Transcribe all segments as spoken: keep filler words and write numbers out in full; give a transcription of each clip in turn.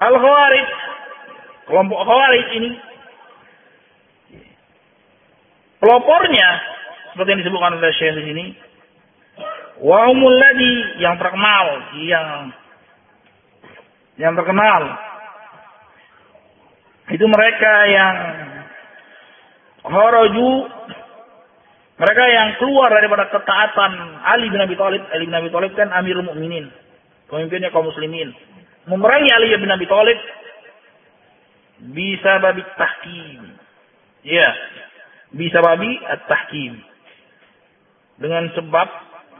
Al-Khawarij, kelompok Khawarij ini, pelopornya seperti yang disebutkan oleh Syekh di sini, wa humul ladzi, yang terkenal, yang yang terkenal itu mereka yang kharaju, mereka yang keluar daripada ketaatan Ali bin Abi Thalib. Ali bin Abi Thalib kan Amirul Mukminin, pemimpinnya kaum muslimin. Memerangi Ali bin Abi Thalib bisa babi tahkim. Ya, bisa babi at-tahkim. Dengan sebab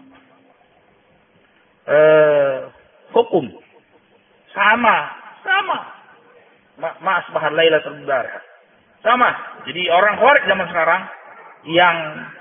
uh, hukum sama, sama. Mas bahar Laila terbara. Sama. Jadi orang Khawarij zaman sekarang yang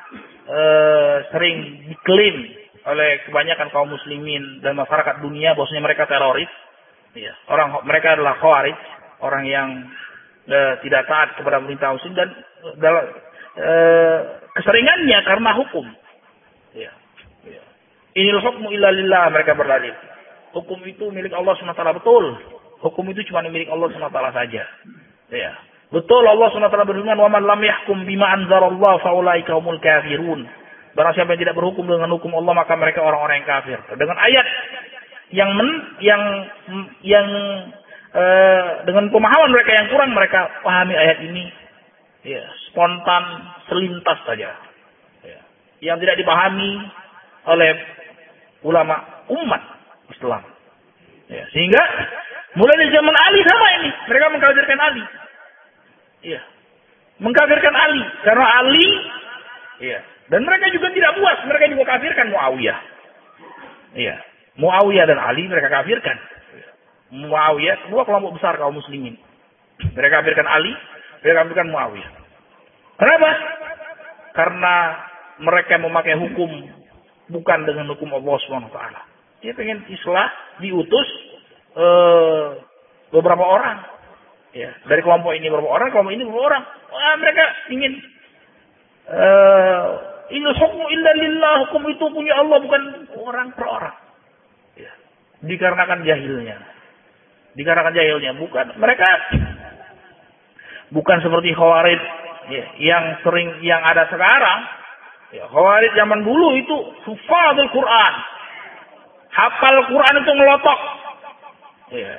uh, sering diklaim oleh kebanyakan kaum muslimin dan masyarakat dunia bahwasanya mereka teroris. Ya, orang mereka adalah Khawarij, orang yang uh, tidak taat kepada pemerintah muslim dan dalam uh, keseringannya karena hukum. Ya. Ya. Inil hukmu illa lillah, mereka berdalil. Hukum itu milik Allah subhanahu wa taala, betul. Hukum itu cuma milik Allah subhanahu wa taala saja. Ya. Betul, Allah subhanahu wa taala berfirman, "Wa man lam yahkum bima anzalallahu fa ulaika humul kafirun." Barang siapa yang tidak berhukum dengan hukum Allah, maka mereka orang-orang yang kafir. Dengan ayat yang men, yang yang uh, dengan pemahaman mereka yang kurang, mereka pahami ayat ini ya, spontan, selintas saja. Ya. Yang tidak dipahami oleh ulama umat Islam. Ya, sehingga mulai dari zaman Ali sama ini, mereka mengkafirkan Ali. Iya. Mengkafirkan Ali karena Ali, iya. Dan mereka juga tidak puas, mereka juga kafirkan Muawiyah. Iya. Muawiyah dan Ali mereka kafirkan. Muawiyah, dua kelompok besar kaum muslimin. Mereka kafirkan Ali, mereka kafirkan Muawiyah. Kenapa? Karena mereka memakai hukum bukan dengan hukum Allah subhanahu wa taala. Dia pengen islah, diutus uh, beberapa orang. Ya, dari kelompok ini beberapa orang, kelompok ini beberapa orang. Wah, mereka ingin uh, inil hukmu illa lillah, hukum itu punya Allah, bukan orang per orang. Ya. Dikarenakan jahilnya. Dikarenakan jahilnya, bukan mereka bukan seperti Khawarij ya, yang sering yang ada sekarang. Ya, Khawarij zaman dulu itu hufadzul Quran. Hafal Quran itu ngelotok. Ya.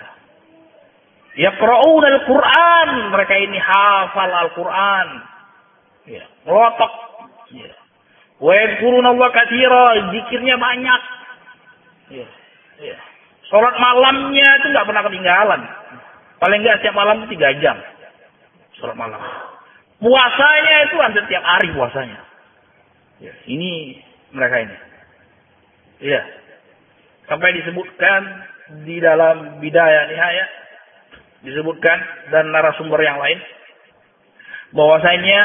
Yaqra'un al-Quran, mereka ini hafal Al-Quran. Ya, ngelotok. Ya. Wa yadhkuruna Allah katsira, zikirnya banyak. Ya. Ya. Salat malamnya itu enggak pernah ketinggalan. Paling enggak setiap malam tiga jam. Salat malam. Puasanya itu hampir tiap hari puasanya. Ya, ini mereka ini. Iya. Sampai disebutkan di dalam Bidayah Nihayah, disebutkan dan narasumber yang lain bahwasanya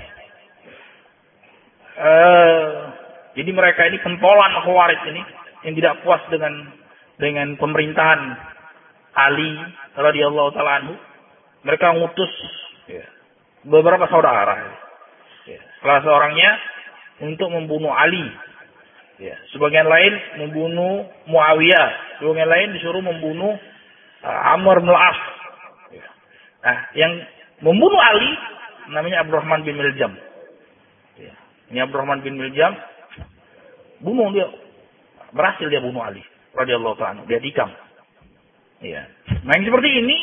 uh, jadi mereka ini pentolan Khawarij ini yang tidak puas dengan dengan pemerintahan Ali radhiyallahu taala anhu, mereka ngutus ya, beberapa saudara ya, salah seorangnya untuk membunuh Ali. Ya, sebagian lain membunuh Muawiyah, sebagian lain disuruh membunuh uh, Amr bin Al-As. Ya. Nah, yang membunuh Ali namanya Abdurrahman bin Miljam. Ya. Ini Abdurrahman bin Miljam bunuh dia, berhasil dia bunuh Ali radhiyallahu ta'ala, dia tikam. Ya. Nah, yang seperti ini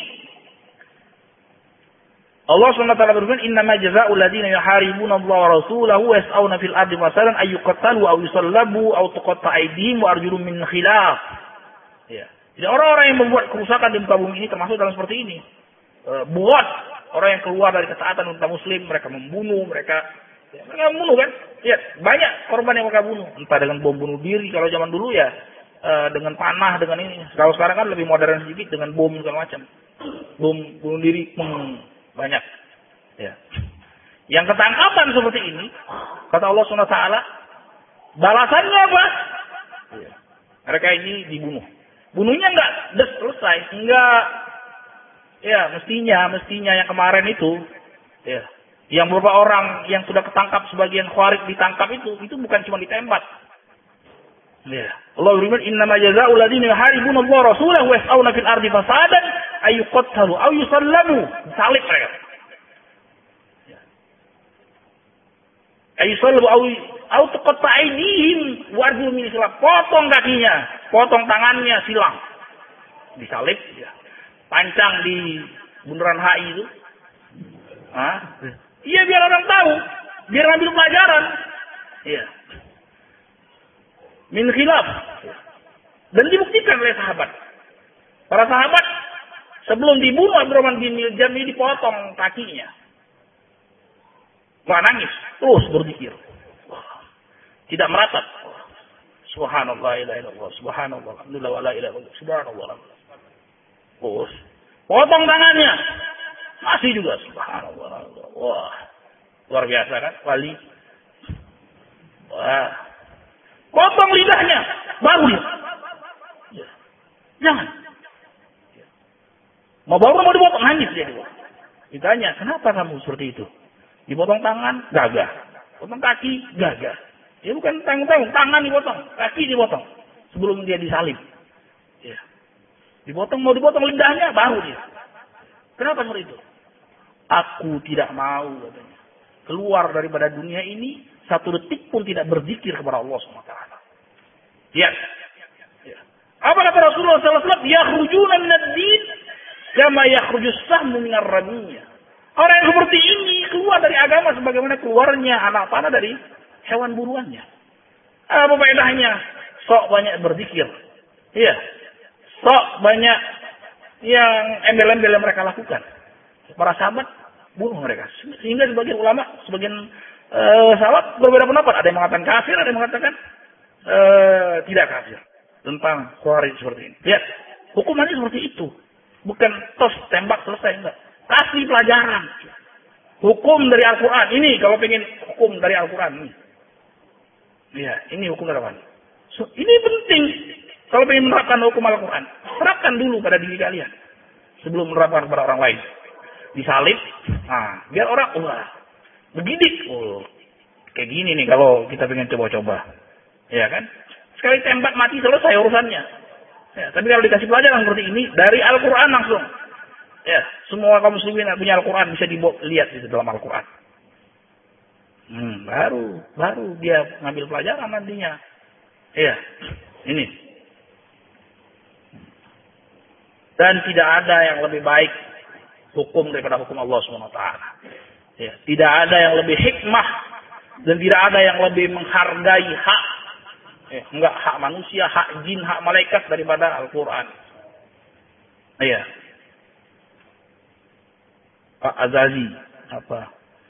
Allah subhanahu wa taala berfirman, "Innama jazaa'ul ladzina yuharibuna Allah wa rasulahu wa yas'auna fil ardi fasadan ay yuqtalu aw yusallabu aw tuqatta'a aydihim wa arjuluhum min khilaf." Ya. Jadi orang-orang yang membuat kerusakan di muka bumi ini termasuk dalam seperti ini. E, buat orang yang keluar dari ketaatan umat muslim, mereka membunuh, mereka ya, mereka membunuh kan? Ya, banyak korban yang mereka bunuh, entah dengan bom bunuh diri kalau zaman dulu ya e, dengan panah, dengan ini. Kalau sekarang kan lebih modern sedikit dengan bom segala macam. Bom bunuh diri hmm, banyak. Ya. Yang ketangkapan seperti ini, kata Allah subhanahu wa taala, balasannya apa? Ya. Mereka ini dibunuh. Bunuhnya enggak selesai, enggak. Ya, mestinya, mestinya yang kemarin itu, ya, yang beberapa orang yang sudah ketangkap sebagian Khawarij ditangkap itu, itu bukan cuma ditembak. Ya. Allah berfirman, "Innama jazaa'ul ladzina yuharibuna Allah wa rasulahu wa yas'auna fil ardi fasadan ayyuqattalu aw yusallamu. Salib mereka. Ayyusallamu aw aw tuqatta aydihim wa arjuluhum min khilaf. Potong kakinya, potong tangannya, silang. Disalib ya. Pancang di bundaran H I itu. Hah? Iya, biar orang tahu, biar ambil pelajaran. Iya. Min khilaf. Dan dibuktikan oleh sahabat. Para sahabat sebelum dibunuh Abdurrahman bin Miljam ini dipotong kakinya. Wah, nangis, terus berzikir. Tidak meratap. Subhanallah, la ilaha illallah, subhanallah, alhamdulillah, wa la ilaha illallah, subhanallah. Terus potong tangannya. Masih juga subhanallah. Wah, luar biasa kan, wali. Wah. Potong lidahnya, baru dia. Ya. Jangan. Ya. Mau baru mau dipotong, nangis dia dulu. Ditanya, kenapa kamu seperti itu? Dipotong tangan, gagah. Potong kaki, gagah. Ya bukan tanggung-tanggung, tangan dipotong, kaki dipotong. Sebelum dia disalib. Ya. Dipotong, mau dipotong lidahnya, baru dia. Kenapa seperti itu? Aku tidak mau, katanya. Keluar daripada dunia ini, satu detik pun tidak berzikir kepada Allah subhanahu wa taala. Ya. Ya. Apa kata Rasulullah sallallahu alaihi wasallam? Yakhrujuna minad din kama yakhrujus sahmu minar ramiyah. Orang yang seperti ini keluar dari agama sebagaimana keluarnya anak panah dari hewan buruannya. Apa faedahnya? Sok banyak berzikir. Iya. Sok banyak yang embel-embel yang mereka lakukan. Para sahabat bunuh mereka. Sehingga sebagian ulama, sebagian uh, sahabat berbeda pendapat. Ada yang mengatakan kafir, ada yang mengatakan uh, tidak kafir. Tentang Khawarij seperti ini. Lihat, hukumannya seperti itu. Bukan tos, tembak, selesai. Enggak. Kasih pelajaran. Hukum dari Al-Quran. Ini kalau pengen hukum dari Al-Quran. Ini. Ya, ini hukum dari Al-Quran. So, ini penting. Kalau pengen menerapkan hukum Al-Quran. Terapkan dulu pada diri kalian. Sebelum menerapkan kepada orang lain. Disalib. Nah, biar orang, wah, begidik. Oh, kayak gini nih kalau kita pengen coba-coba. Ya kan? Sekali tembak mati selesai urusannya. Ya, tapi kalau dikasih pelajaran seperti ini, dari Al-Quran langsung. Ya, semua kaum muslimin yang punya Al-Quran bisa dilihat di dalam Al-Quran. Hmm, baru, baru dia ngambil pelajaran nantinya. Iya, ini. Dan tidak ada yang lebih baik hukum daripada hukum Allah subhanahu wa taala. Ya, tidak ada yang lebih hikmah dan tidak ada yang lebih menghargai hak. Ya, enggak hak manusia, hak jin, hak malaikat daripada Al-Quran. Iya. Pak Azazi apa?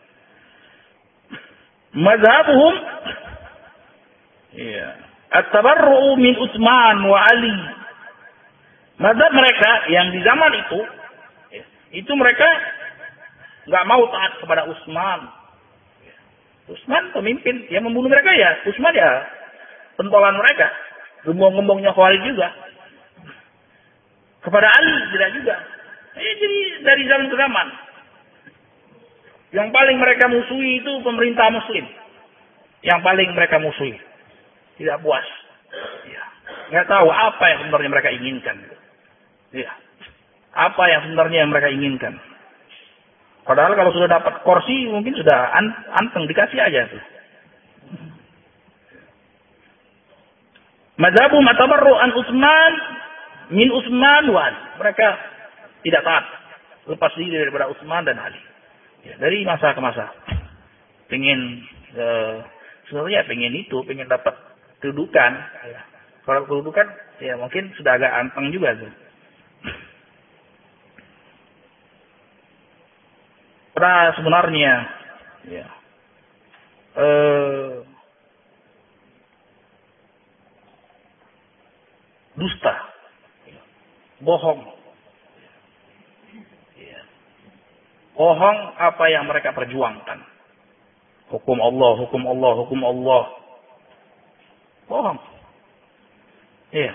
Mazhabuhum iya, at-tabarru'u min Utsman wa Ali. Mazhab mereka yang di zaman itu ya, itu mereka enggak mau taat kepada Utsman. Utsman pemimpin yang membunuh mereka ya, Utsman ya pentolan mereka, gembong-gembongnya Khawarij juga. Kepada Ali tidak juga. Eh, jadi dari zaman ke zaman. Yang paling mereka musuhi itu pemerintah muslim. Yang paling mereka musuhi. Tidak puas. Ya. Nggak tahu apa yang sebenarnya mereka inginkan. Ya. Apa yang sebenarnya mereka inginkan. Padahal kalau sudah dapat kursi mungkin sudah anteng dikasih aja tuh. Madhabu matabarru an Utsman min Utsman wa Ali. Mereka tidak taat. Lepas diri daripada Utsman dan Ali. Ya, dari masa ke masa. Pengen e, sebenarnya pengen itu, pengen dapat kedudukan. Ya. Kalau kedudukan ya mungkin sudah agak anteng juga tuh. Karena sebenarnya ya e, dusta, bohong, bohong apa yang mereka perjuangkan. Hukum Allah, hukum Allah, hukum Allah, bohong. Iya,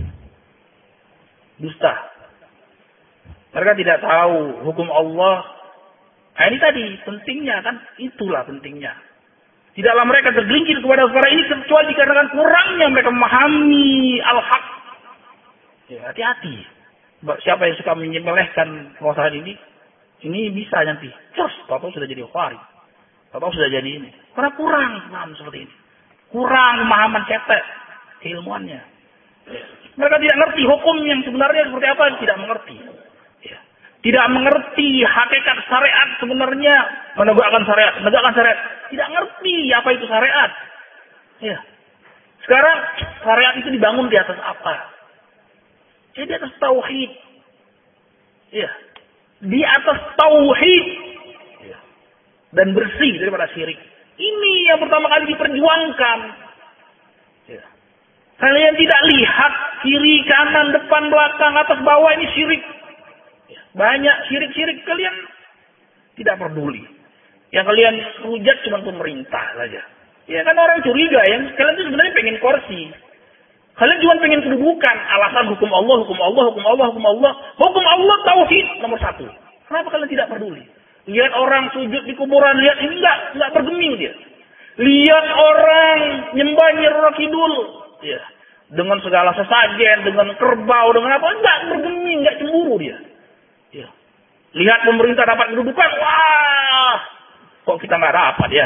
dusta. Mereka tidak tahu hukum Allah. Nah, ini tadi pentingnya kan, itulah pentingnya. Tidaklah mereka tergelincir kepada perkara ini kecuali dikarenakan kurangnya mereka memahami al-haq. Ya, hati-hati. Siapa yang suka menyepelekan permasalahan ini, ini bisa nanti. Terus, tahu sudah jadi khawarij. Tahu sudah jadi ini. Karena kurang paham seperti ini. Kurang pemahaman cetek keilmuannya. Mereka tidak mengerti hukum yang sebenarnya seperti apa, tidak mengerti. Ya. Tidak mengerti hakikat syariat sebenarnya, menegakkan syariat, menegakkan syariat. Tidak mengerti apa itu syariat. Ya. Sekarang syariat itu dibangun di atas apa? Ya, di atas tauhid. Ya. Di atas tauhid. Ya. Dan bersih daripada syirik. Ini yang pertama kali diperjuangkan. Ya. Kalian tidak lihat kiri, kanan, depan, belakang, atas, bawah ini syirik. Ya. Banyak syirik-syirik, kalian tidak peduli. Yang kalian rujat cuma pemerintah saja. Ya kan orang curiga ya. Kalian itu sebenarnya pengen kursi. Kalian cuma pengen kedudukan. Alasan hukum Allah, hukum Allah, hukum Allah, hukum Allah. Hukum Allah tauhid nomor satu. Kenapa kalian tidak peduli? Lihat orang sujud di kuburan, lihat ini enggak, enggak bergeming dia. Lihat orang nyembah Nyi Roro Kidul, ya, dengan segala sesajen, dengan kerbau, dengan apa, enggak bergeming, enggak cemburu dia. Ya. Lihat pemerintah dapat kedudukan, wah, kok kita enggak dapat ya?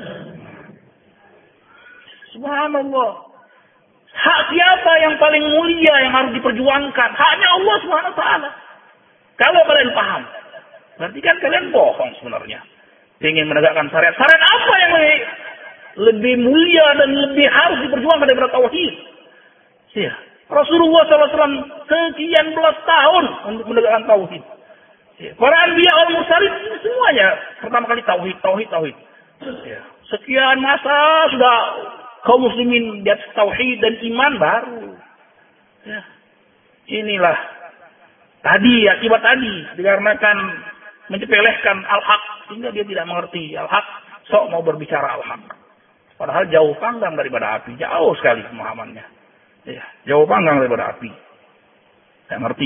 Subhanallah. Hak siapa yang paling mulia yang harus diperjuangkan? Haknya Allah Subhanahu wa taala. Kalau kalian paham, berarti kan kalian bohong sebenarnya. Ingin menegakkan syariat. Syariat apa yang lebih, lebih mulia dan lebih harus diperjuangkan daripada tauhid? Ya. Rasulullah shallallahu alaihi wasallam sekian belas tahun untuk menegakkan tauhid. Ya. Para anbiya wal mursalin semuanya pertama kali tauhid, tauhid, tauhid. Ya. Sekian masa sudah kaum muslimin di atas tauhid dan iman baru. Ya. Inilah tadi akibat tadi dikarenakan mencepelehkan al-haq sehingga dia tidak mengerti al-haq, sok mau berbicara al-haq. Padahal jauh panggang daripada api, jauh sekali pemahamannya. Ya, jauh panggang daripada api. Tidak ngerti.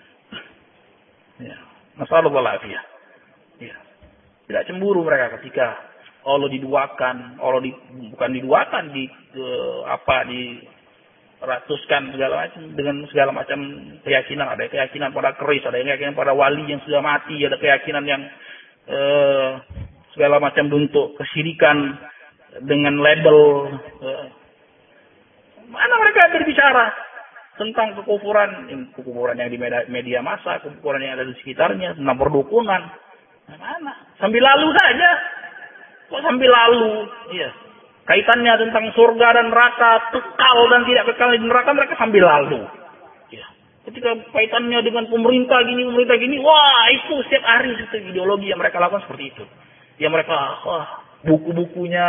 Ya, masalah walafiah. Ya. Tidak cemburu mereka ketika Allah diduakan, Allah di, bukan diduakan, di uh, apa di ratuskan segala macam dengan segala macam keyakinan. Ada keyakinan pada keris, ada keyakinan pada wali yang sudah mati, ada keyakinan yang uh, segala macam bentuk kesyirikan dengan label. Uh, mana mereka berbicara tentang kekufuran, kekufuran yang di media massa, kekufuran yang ada di sekitarnya, tentang perdukunan. Mana? Sambil lalu saja. Kok sambil lalu? Iya. Kaitannya tentang surga dan neraka, kekal dan tidak kekal di neraka, mereka sambil lalu. Iya. Ketika kaitannya dengan pemerintah gini, pemerintah gini, wah itu setiap hari itu ideologi yang mereka lakukan seperti itu. Yang mereka, wah buku-bukunya,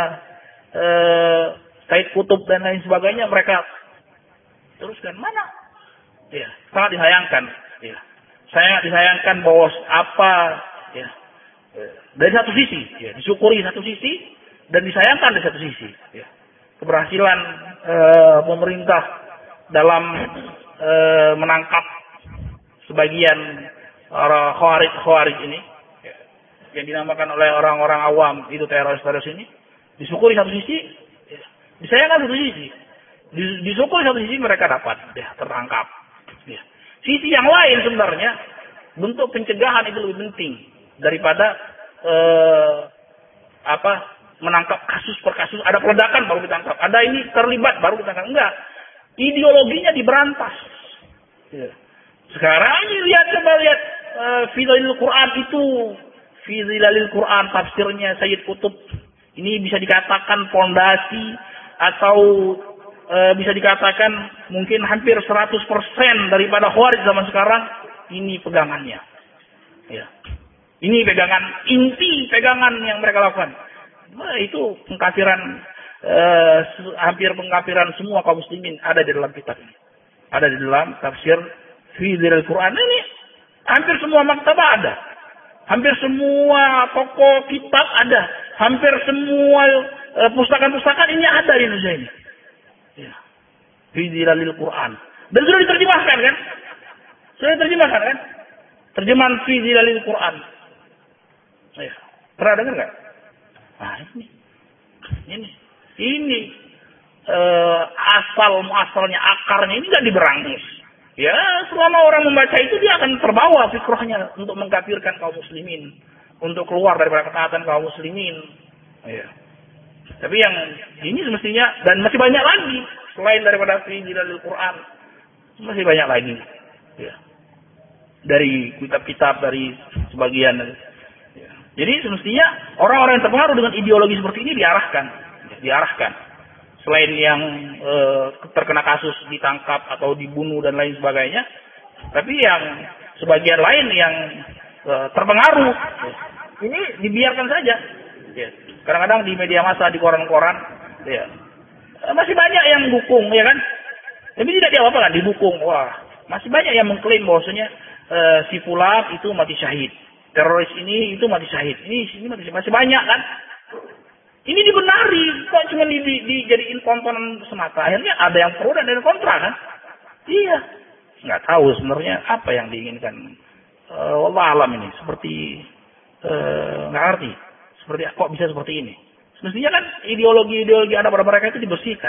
eh, Said Kutub dan lain sebagainya, mereka teruskan. Mana? Iya. Sangat disayangkan. Iya. Sangat disayangkan bahwa apa, ya. Dari satu sisi, ya, disyukuri satu sisi dan disayangkan dari satu sisi. Ya. Keberhasilan e, pemerintah dalam e, menangkap sebagian orang khawarij-khawarij ini, ya, yang dinamakan oleh orang-orang awam itu teroris-teroris ini, disyukuri satu sisi, ya, disayangkan satu sisi. Disyukuri satu sisi mereka dapat, ya, tertangkap. Ya. Sisi yang lain sebenarnya bentuk pencegahan itu lebih penting daripada eh, apa menangkap kasus per kasus. Ada peledakan baru ditangkap, ada ini terlibat baru ditangkap. Enggak, ideologinya diberantas. Ya. Sekarang ini lihat coba lihat uh, Fidhalil Quran itu, Fidhalil Quran tafsirnya Sayyid Kutub. Ini bisa dikatakan fondasi atau uh, bisa dikatakan mungkin hampir seratus persen daripada Khawarij zaman sekarang ini pegangannya. Ya. Ini pegangan inti pegangan yang mereka lakukan. Nah, itu pengkafiran eh, hampir pengkafiran semua kaum muslimin ada di dalam kitab ini. Ada di dalam tafsir Fidhalil Quran ini. Hampir semua maktabah ada. Hampir semua toko kitab ada. Hampir semua eh, pustaka-pustaka ini ada di Indonesia ini. Ya. Fidhalil Quran. Dan sudah diterjemahkan kan? Sudah diterjemahkan kan? Terjemahan Fidhalil Quran. Ya. Pernah dengar nggak? Nah ini, ini, ini uh, asal muasalnya akarnya ini nggak diberangus. Ya, selama orang membaca itu dia akan terbawa fikrahnya untuk mengkafirkan kaum muslimin, untuk keluar daripada ketaatan kaum muslimin. Ya. Tapi yang ini semestinya, dan masih banyak lagi selain daripada fi dilalil Quran, masih banyak lagi. Ya. Dari kitab-kitab, dari sebagian. Ya. Jadi semestinya orang-orang yang terpengaruh dengan ideologi seperti ini diarahkan, diarahkan. Selain yang e, terkena kasus ditangkap atau dibunuh dan lain sebagainya, tapi yang sebagian lain yang e, terpengaruh, ya, ini dibiarkan saja. Ya. Kadang-kadang di media massa, di koran-koran, ya, masih banyak yang dukung, ya kan? Tapi tidak diapa-apa kan, didukung. Wah, masih banyak yang mengklaim bahwasanya e, si fulan itu mati syahid, teroris ini itu mati syahid, ini ini mati syahid. Masih banyak kan? Ini dibenari, kok cuma di, di, dijadiin tontonan semata. Akhirnya ada yang pro dan ada yang kontra kan? Iya. Nggak tahu sebenarnya apa yang diinginkan. Uh, wallah alam ini. Seperti, uh, nggak ngerti. Seperti, kok bisa seperti ini? Semestinya kan ideologi-ideologi ada pada mereka itu dibersihkan.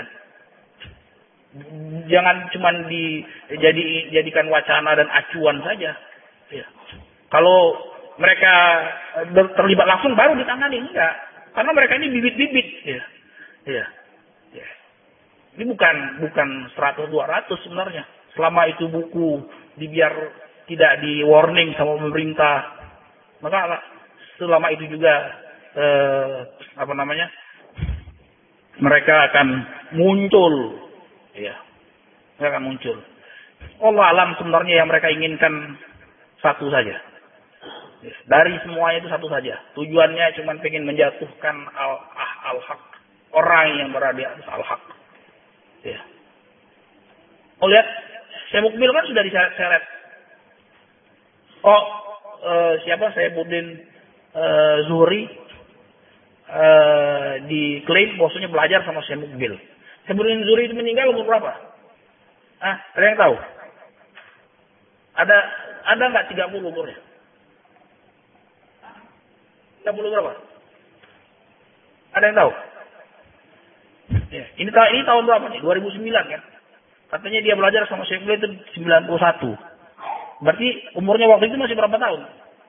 Jangan cuma dijadikan wacana dan acuan saja. Ya. Kalau mereka terlibat langsung baru ditangani. Enggak. Karena mereka ini bibit-bibit, ya, ya, ya. Ini bukan bukan seratus dua ratus sebenarnya. Selama itu buku dibiar tidak di warning sama pemerintah, maka selama itu juga eh, apa namanya, mereka akan muncul, ya, mereka akan muncul. Allah alam sebenarnya yang mereka inginkan satu saja. Dari semuanya itu satu saja. Tujuannya cuma pengen menjatuhkan al-ah al-haq. Orang yang berada di atas al-haq. Ya. Oh lihat, Syekh Mukbil kan sudah diseret. Oh, uh, siapa? Saifuddin uh, Zuhri uh, diklaim bahwasanya belajar sama Syekh Mukbil. Saifuddin Zuhri itu meninggal umur berapa? Ah, ada yang tahu? Ada ada nggak tiga puluh umurnya? tiga puluh berapa? Ada yang tahu? Ya, ini, ini tahun berapa nih? dua ribu sembilan kan? Katanya dia belajar sama Syekh Mukbil itu sembilan puluh satu. Berarti umurnya waktu itu masih berapa tahun?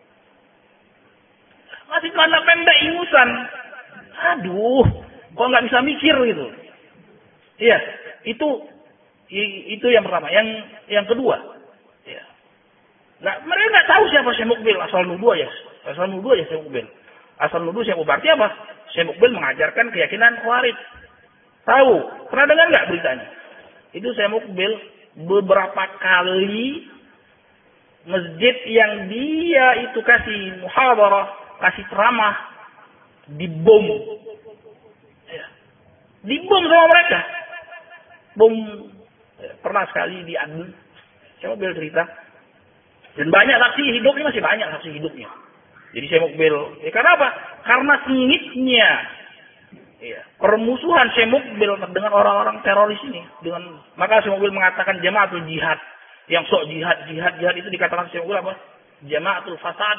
Masih celana pendek ingusan. Aduh, kok nggak bisa mikir gitu? Iya, itu itu yang pertama. Yang yang kedua, ya. Nggak, mereka nggak tahu siapa Syekh Mukbil, asal nuduh ya, asal nuduh ya Syekh Mukbil. Asal nuduh Syekh Mukbil. Berarti apa? Syekh Mukbil mengajarkan keyakinan Khawarij. Tahu? Pernah dengar nggak beritanya? Itu Syekh Mukbil beberapa kali masjid yang dia itu kasih muhadarah, kasih ceramah, dibom. Ya. Dibom sama mereka. Bom. Ya, pernah sekali diadu. Syekh Mukbil cerita. Dan banyak saksi hidupnya, masih banyak saksi hidupnya. Jadi Syekh Mukbil, ya karena apa? Karena sengitnya ya, permusuhan Syekh Mukbil dengan orang-orang teroris ini. Dengan maka Syekh Mukbil mengatakan jamaatul jihad. Yang sok jihad, jihad, jihad itu dikatakan Syekh Mukbil apa? Jamaatul fasad.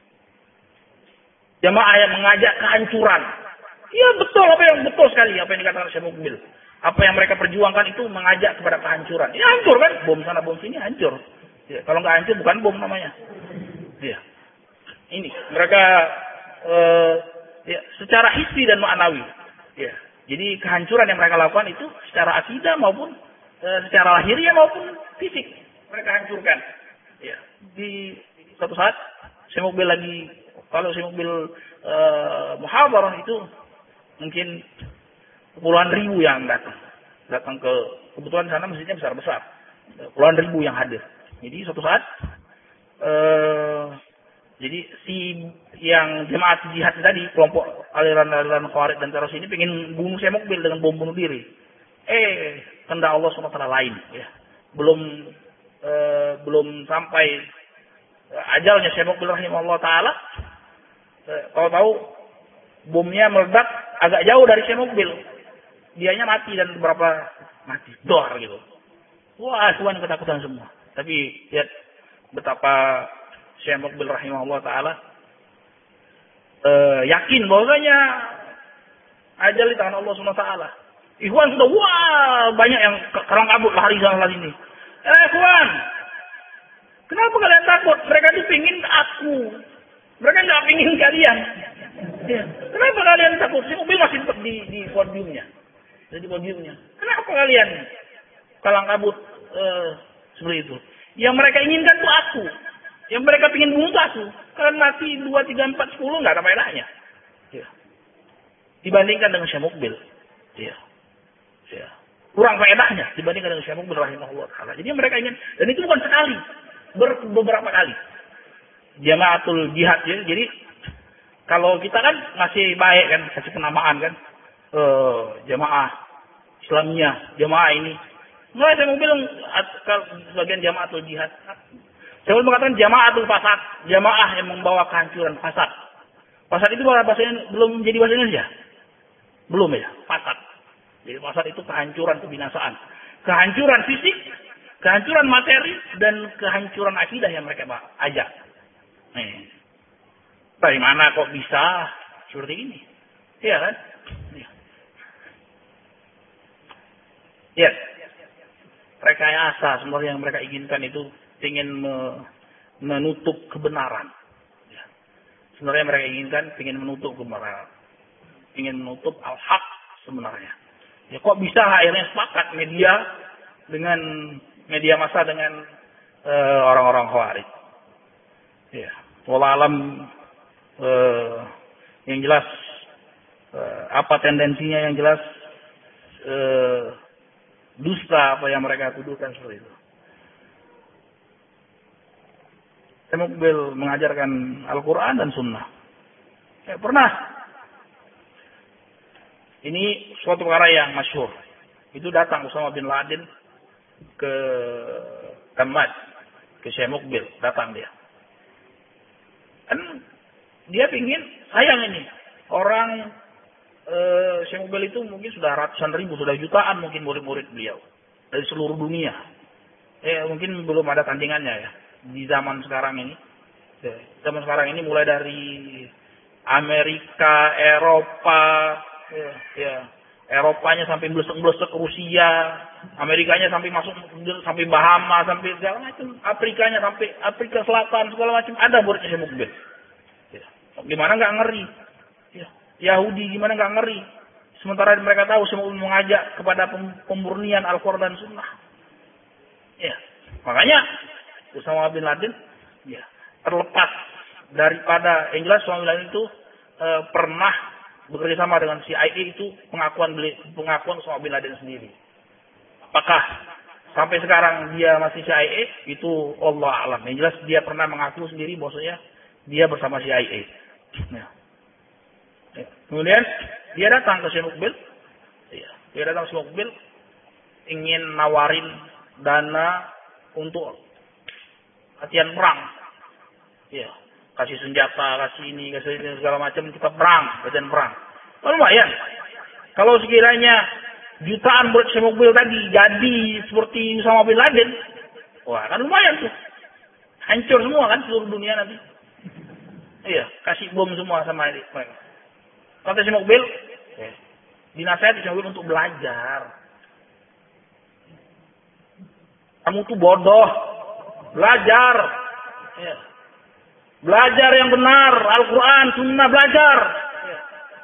Jamaah yang mengajak kehancuran. Iya betul, apa yang betul sekali apa yang dikatakan Syekh Mukbil. Apa yang mereka perjuangkan itu mengajak kepada kehancuran. Ya hancur kan? Bom sana bom sini hancur. Ya, kalau nggak hancur bukan bom namanya. Ya. Ini mereka uh, ya, secara hissi dan maknawi. Ya. Jadi kehancuran yang mereka lakukan itu secara akidah maupun uh, secara lahiriah maupun fisik mereka hancurkan. Ya. Di suatu saat Syekh Mukbil lagi kalau Syekh Mukbil uh, muhadarah itu mungkin puluhan ribu yang datang. Datang ke kebetulan sana masjidnya besar-besar. Puluhan ribu yang hadir. Jadi suatu saat uh, jadi si yang jemaat jihad tadi, kelompok aliran-aliran Khawarij dan teroris ini pengen bunuh Syekh Mukbil dengan bom bunuh diri. Eh, kehendak Allah subhanahu wa taala lain. Ya. Belum eh, belum sampai eh, ajalnya Syekh Mukbil rahimahullah taala. Eh, tahu-tahu bomnya meledak agak jauh dari Syekh Mukbil. Dianya mati dan beberapa mati. Dor gitu. Wah, Tuhan ketakutan semua. Tapi lihat betapa Syekh Mukbil rahimahullah ta'ala e, yakin bahwasanya ajal di tangan Allah subhanahu wa ta'ala. Ikhwan sudah wah banyak yang kerang kabut lari sana lari ini. Eh, Tuhan, kenapa kalian takut? Mereka tuh pingin aku. Mereka nggak pingin kalian. Ya. Kenapa kalian takut? Si mobil masih tetap di, di podiumnya. Di podiumnya. Kenapa kalian kalang kabut eh, seperti itu? Yang mereka inginkan tuh aku. Yang mereka pingin bunuh tuh aku. Kalian mati dua, tiga, empat, sepuluh nggak ada faedahnya. Ya. Dibandingkan dengan Syekh Mukbil. Ya. Ya. Kurang faedahnya dibandingkan dengan Syekh Mukbil rahimahullah taala. Jadi mereka ingin, dan itu bukan sekali, ber, beberapa kali. Jamaatul jihad ya. Jadi kalau kita kan masih baik kan kasih penamaan kan eh, jamaah Islamiyah, jamaah ini. Nah, saya mau bilang sebagian jamaatul jihad. Saya mau mengatakan jamaatul fasad, jamaah yang membawa kehancuran fasad. Fasad itu bahasanya belum menjadi bahasa Indonesia. Belum ya, fasad. Jadi fasad itu kehancuran, kebinasaan. Kehancuran fisik, kehancuran materi, dan kehancuran akidah yang mereka ajak. Nih. Dari mana kok bisa seperti ini? Iya kan? Iya. Ya. Rekayasa sebenarnya yang mereka inginkan itu ingin menutup kebenaran. Ya. Sebenarnya mereka inginkan ingin menutup kebenaran. Ingin menutup al-haq sebenarnya. Ya kok bisa akhirnya sepakat media dengan media massa dengan uh, orang-orang Khawarij. Ya. Wallah alam uh, yang jelas uh, apa tendensinya yang jelas uh, dusta apa yang mereka tuduhkan seperti itu. Saya mau mengajarkan Al-Quran dan Sunnah. Ya, pernah. Ini suatu perkara yang masyhur. Itu datang Usama bin Laden ke Kamad, ke Syekh Mukbil, datang dia. Kan dia pingin, sayang ini orang eh, Syekh Mukbil itu mungkin sudah ratusan ribu, sudah jutaan mungkin murid-murid beliau dari seluruh dunia. Eh mungkin belum ada tandingannya ya di zaman sekarang ini. Ya, zaman sekarang ini mulai dari Amerika, Eropa, ya, ya Eropanya sampai blesek-blesek Rusia, Amerikanya sampai masuk sampai Bahama, sampai segala macam, Afrikanya sampai Afrika Selatan segala macam ada muridnya Syekh Mukbil. Ya. Gimana nggak ngeri? Ya. Yahudi gimana nggak ngeri? Sementara mereka tahu Syekh Mukbil mengajak kepada pemurnian Al-Quran dan Sunnah. Ya. Makanya Usama bin Laden ya terlepas daripada yang jelas Usama bin Laden itu e, pernah bekerja sama dengan C I A itu pengakuan pengakuan Usama bin Laden sendiri. Apakah sampai sekarang dia masih C I A? Itu Allah alam. Yang jelas dia pernah mengaku sendiri bahwasanya dia bersama C I A. Ya. Ya. Kemudian dia datang ke Syekh Mukbil. Ya. Dia datang ke Syekh Mukbil ingin nawarin dana untuk latihan perang. Ya. Kasih senjata, kasih ini, kasih ini, segala macam, kita perang, latihan perang. Oh, lumayan. Kalau sekiranya jutaan murid Syekh Mukbil tadi jadi seperti Usama bin Laden, wah kan lumayan tuh. Hancur semua kan seluruh dunia nanti. Iya, kasih bom semua sama mereka. Kata Syekh Mukbil, ya, dinasihati Syekh Mukbil untuk belajar. Kamu tuh bodoh, belajar. Ya. Belajar yang benar, Al-Quran, Sunnah, belajar. Ya.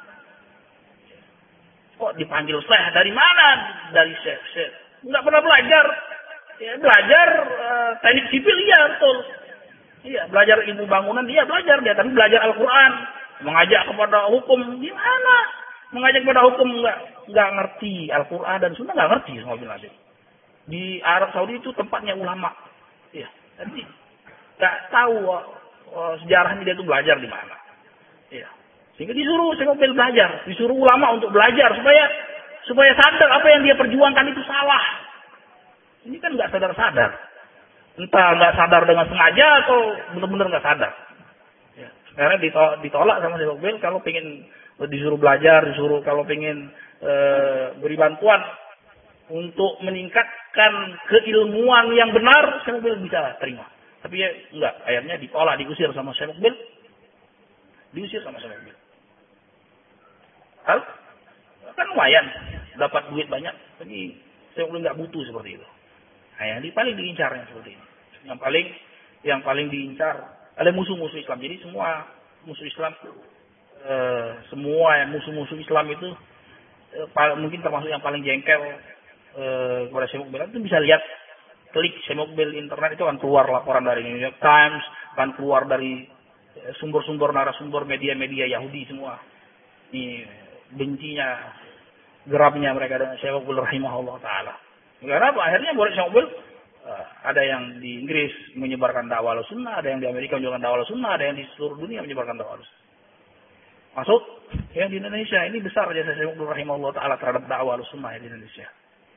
Kok dipanggil Syekh? Dari mana? Dari Syekh. Syekh. Nggak pernah belajar. Ya, belajar uh, teknik sipil, iya betul. Iya, belajar ilmu bangunan, iya belajar dia. Tapi belajar Al-Quran, mengajak kepada hukum, gimana? Mengajak kepada hukum, nggak nggak ngerti Al-Quran dan Sunnah, nggak ngerti sama bin Laden. Di Arab Saudi itu tempatnya ulama. Ya, jadi nggak tahu oh, sejarahnya dia itu belajar di mana. Ya. Sehingga disuruh Syekh Mukbil belajar, disuruh ulama untuk belajar supaya supaya sadar apa yang dia perjuangkan itu salah. Ini kan nggak sadar-sadar. Entah nggak sadar dengan sengaja atau benar-benar nggak sadar. Ya. Karena ditolak sama Syekh Mukbil kalau pengen disuruh belajar, disuruh kalau pengen e, beri bantuan untuk meningkatkan keilmuan yang benar, Syekh Mukbil bisa terima. Tapi ya enggak, akhirnya ditolak, diusir sama Syekh Mukbil. Diusir sama Syekh Mukbil. Hal? Kan lumayan, dapat duit banyak. Tapi Syekh Mukbil enggak butuh seperti itu. Nah, yang di, paling diincarnya seperti ini. Yang paling yang paling diincar ada musuh-musuh Islam. Jadi semua musuh Islam, eh, semua yang musuh-musuh Islam itu eh, paling, mungkin termasuk yang paling jengkel eh, kepada Syekh Mukbil itu bisa lihat, klik Syekh Mukbil internet itu akan keluar laporan dari New York Times, akan keluar dari eh, sumber-sumber narasumber media-media Yahudi semua. Ini bencinya, geramnya mereka dengan Syekh Mukbil rahimahullah taala. Karena apa? Akhirnya boleh Syekh Mukbil uh, ada yang di Inggris menyebarkan dakwah Ahlussunnah, ada yang di Amerika menyebarkan dakwah Ahlussunnah, ada yang di seluruh dunia menyebarkan dakwah Ahlussunnah. Masuk yang di Indonesia ini besar jasa Syekh Mukbil rahimahullah taala terhadap dakwah Ahlussunnah di Indonesia.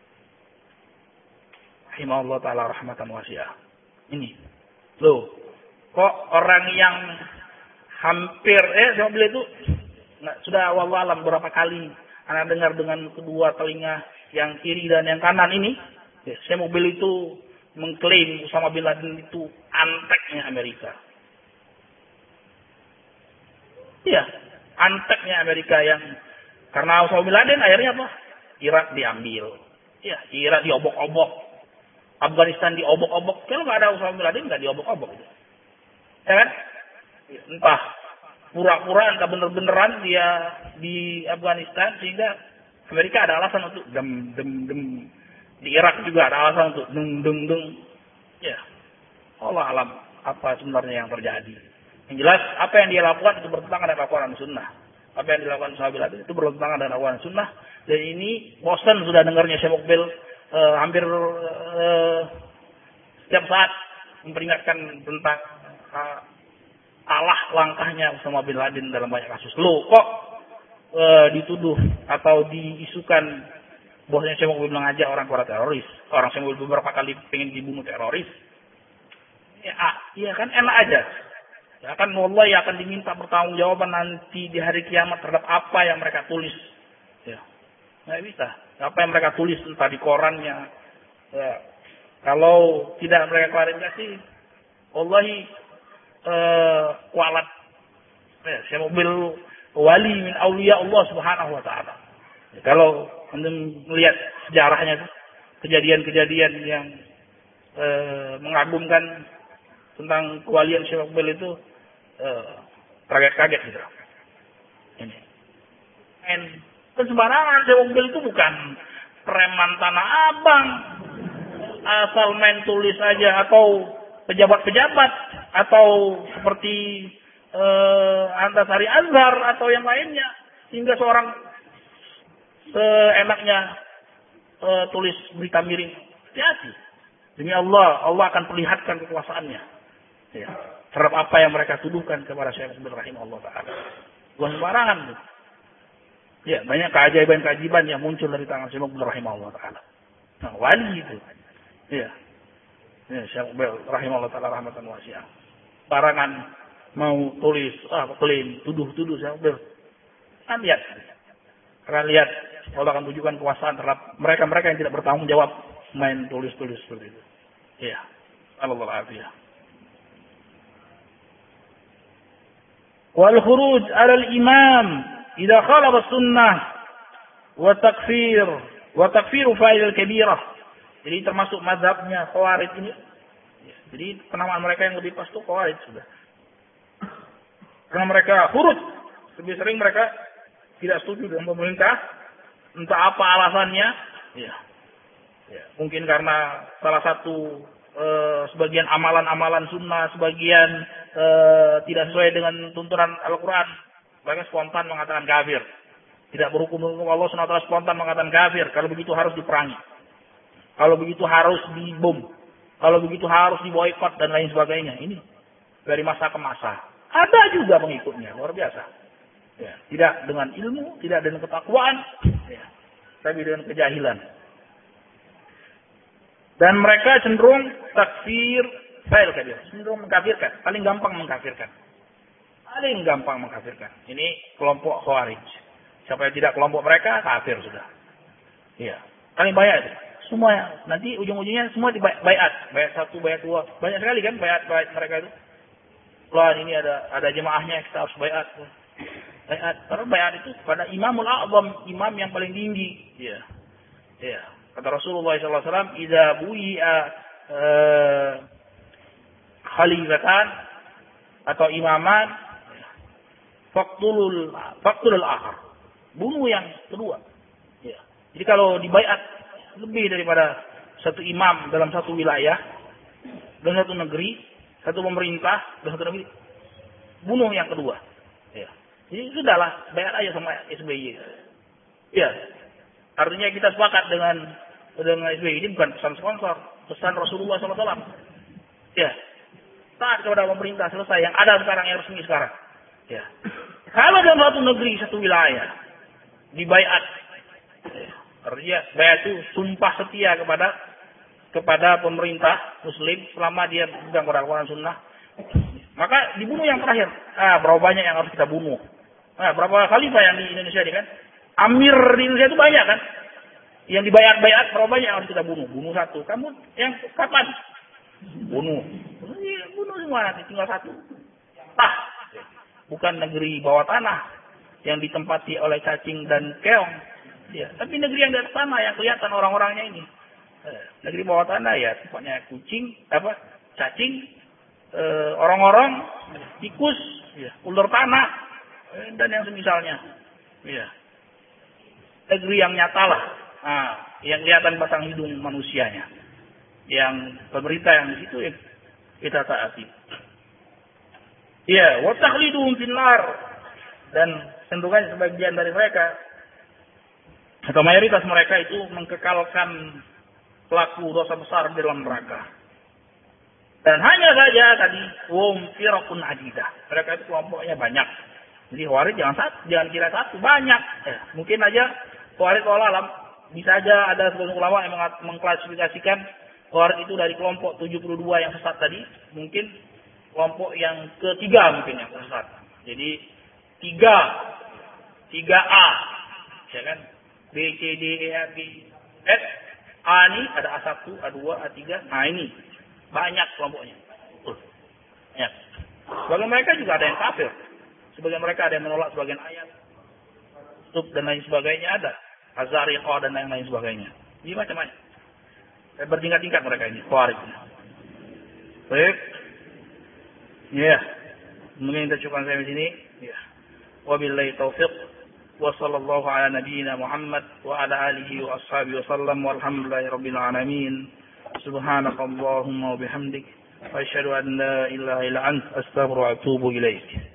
Rahimahullah taala rahmatan wasi'ah. Ini. Loh, kok orang yang hampir eh Syekh Mukbil itu nah, sudah wallah alam berapa kali anak dengar dengan kedua telinga yang kiri dan yang kanan ini, ya, Syekh Mukbil itu mengklaim Usama bin Laden itu anteknya Amerika. Iya, anteknya Amerika yang karena Usama bin Laden akhirnya apa? Irak diambil. Iya, Irak diobok-obok. Afghanistan diobok-obok. Kalau nggak ada Usama bin Laden nggak diobok-obok. Ya kan? Entah pura-pura entah bener-beneran dia di Afghanistan sehingga Amerika ada alasan untuk dem dem dem. Di Irak juga ada alasan untuk deng deng deng. Ya, Allah alam apa sebenarnya yang terjadi. Yang jelas apa yang dia lakukan itu bertentangan dengan Al-Quran dan Sunnah. Apa yang dilakukan sahabat itu bertentangan dengan Al-Quran dan Sunnah. Dan ini bosan sudah dengarnya Syekh Mukbil eh, hampir eh, setiap saat memperingatkan tentang eh, alah langkahnya Usama bin Laden dalam banyak kasus. Loh, kok e, dituduh atau diisukan bahwasanya Syekh Mukbil mengajak orang kepada teroris. Orang Syekh Mukbil beberapa kali pengen dibunuh teroris. Ya, ah, iya kan enak aja. Ya kan wallahi akan diminta pertanggungjawaban nanti di hari kiamat terhadap apa yang mereka tulis. Ya. Nggak bisa. Apa yang mereka tulis entah di korannya. Ya. Kalau tidak mereka klarifikasi, wallahi Uh, kualat ya, Syekh Mukbil wali min auliya Allah subhanahu wa ta'ala. Ya, kalau anda melihat sejarahnya kejadian-kejadian yang uh, mengagumkan tentang kewalian Syekh Mukbil itu uh, kaget-kaget gitu. Ini. Dan sembarangan Syekh Mukbil itu bukan preman Tanah Abang asal main tulis aja atau pejabat-pejabat atau seperti eh, Antasari Azhar atau yang lainnya hingga seorang seenaknya eh, tulis berita miring. Hati-hati. Demi Allah, Allah akan perlihatkan kekuasaannya. Ya, terhadap apa yang mereka tuduhkan kepada Syekh Mukbil rahimahullah taala. Bukan sembarangan. Ya, banyak keajaiban-keajaiban yang muncul dari tangan Syekh Mukbil rahimahullah taala. Nah, wali itu. Ya. Ya, Syekh Mukbil rahimahullah taala rahmatan wasi'ah. Barangan mau tulis, ah klaim, tuduh-tuduh Syekh Mukbil. Kan lihat. Akan lihat Allah akan tunjukkan kekuasaan terhadap mereka-mereka yang tidak bertanggung jawab main tulis-tulis seperti itu. Iya. Allah afiyah. Wal khuruj 'ala al-imam idza khalafa as-sunnah wa takfir wa takfiru fa'il al-kabirah. Jadi termasuk mazhabnya Khawarij ini. Jadi penamaan mereka yang lebih pas itu Khawarij sudah. Karena mereka huruf. Lebih sering mereka tidak setuju dengan pemerintah. Entah apa alasannya. Ya. Ya. Mungkin karena salah satu e, sebagian amalan-amalan sunnah. Sebagian e, tidak sesuai dengan tuntunan Al-Quran. Mereka spontan mengatakan kafir. Tidak berhukum dengan Allah subhanahu wa taala, spontan mengatakan kafir. Kalau begitu harus diperangi. Kalau begitu harus dibom. Kalau begitu harus diboikot dan lain sebagainya. Ini dari masa ke masa. Ada juga pengikutnya. Luar biasa. Ya, tidak dengan ilmu. Tidak dengan ketakwaan. Ya, tapi dengan kejahilan. Dan mereka cenderung takfir. Fail kabir. Cenderung mengkafirkan. Paling gampang mengkafirkan. Paling gampang mengkafirkan. Ini kelompok Khawarij. Siapa yang tidak kelompok mereka, kafir sudah. Iya. Paling banyak itu. Semua nanti ujung-ujungnya semua di bayat, bayat satu, bayat dua, banyak sekali kan bayat-bayat mereka itu. Wah ini ada ada jemaahnya kita harus bayat, bayat. Karena bayat itu pada Imamul A'zam, imam yang paling tinggi. Iya, iya. Kata Rasulullah shallallahu alaihi wasallam, "Idza bui'a uh, khalifatan atau imaman, faqtulul faqtulul akhar." Bunuh yang kedua. Ya. Jadi kalau dibaiat lebih daripada satu imam dalam satu wilayah, dalam satu negeri, satu pemerintah, dalam satu negeri, bunuh yang kedua. Ya. Jadi sudahlah, baiat aja sama S B Y. Ya. Artinya kita sepakat dengan dengan S B Y, ini bukan pesan sponsor, pesan Rasulullah shallallahu alaihi wasallam. Ya. Taat kepada pemerintah, selesai. Yang ada sekarang, yang resmi sekarang. Ya. Kalau dalam satu negeri, satu wilayah, dibaiat, ya. Artinya baiat itu sumpah setia kepada kepada pemerintah Muslim selama dia pegang Quran Sunnah. Maka dibunuh yang terakhir. Ah, berapa banyak yang harus kita bunuh? Nah, berapa khalifah yang di Indonesia ini kan? Amir di Indonesia itu banyak kan? Yang dibayar-bayar berapa banyak yang harus kita bunuh? Bunuh satu. Kamu yang kapan? Bunuh. Bunuh semua nanti, tinggal satu. Tah. Bukan negeri bawah tanah yang ditempati oleh cacing dan keong. Ya, tapi negeri yang di atas tanah yang kelihatan orang-orangnya ini. Eh, negeri bawah tanah ya, tempatnya kucing, apa, cacing, eh, orang-orang, tikus, ya, ular tanah, eh, dan yang semisalnya. Ya. Negeri yang nyata lah, nah, yang kelihatan batang hidung manusianya, yang pemerintah yang di situ ya, kita taati. Ya, wa takhliduhum finnar, dan tentukan sebagian dari mereka atau mayoritas mereka itu mengkekalkan pelaku dosa besar di dalam neraka. Dan hanya saja tadi wum firaqun adidah. Mereka itu kelompoknya banyak. Jadi Khawarij jangan satu, jangan kira satu, banyak. Ya, mungkin aja Khawarij wallahu alam bisa aja ada sebagian ulama yang mengklasifikasikan Khawarij itu dari kelompok tujuh puluh dua yang sesat tadi, mungkin kelompok yang ketiga mungkin yang sesat. Jadi tiga, tiga A, ya kan? B, C, D, E, F, G, F, A ini ada A satu, A dua, A tiga. Nah ini banyak kelompoknya. Ya. Sebagian mereka juga ada yang kafir. Sebagian mereka ada yang menolak sebagian ayat. Stub dan lain sebagainya ada. Azariqah dan lain-lain sebagainya. Ini macam-macam. Bertingkat-tingkat mereka ini. Khawarij. Baik. Ya. Mungkin kita cukupkan sampai sini. Ya. Wabillahi taufiq. وصلى الله على نبينا محمد وعلى آله وأصحابه وسلم والحمد لله رب العالمين سبحانك اللهم وبحمدك وأشهد أن لا إله إلا أنت أستغفرك وأتوب إليك.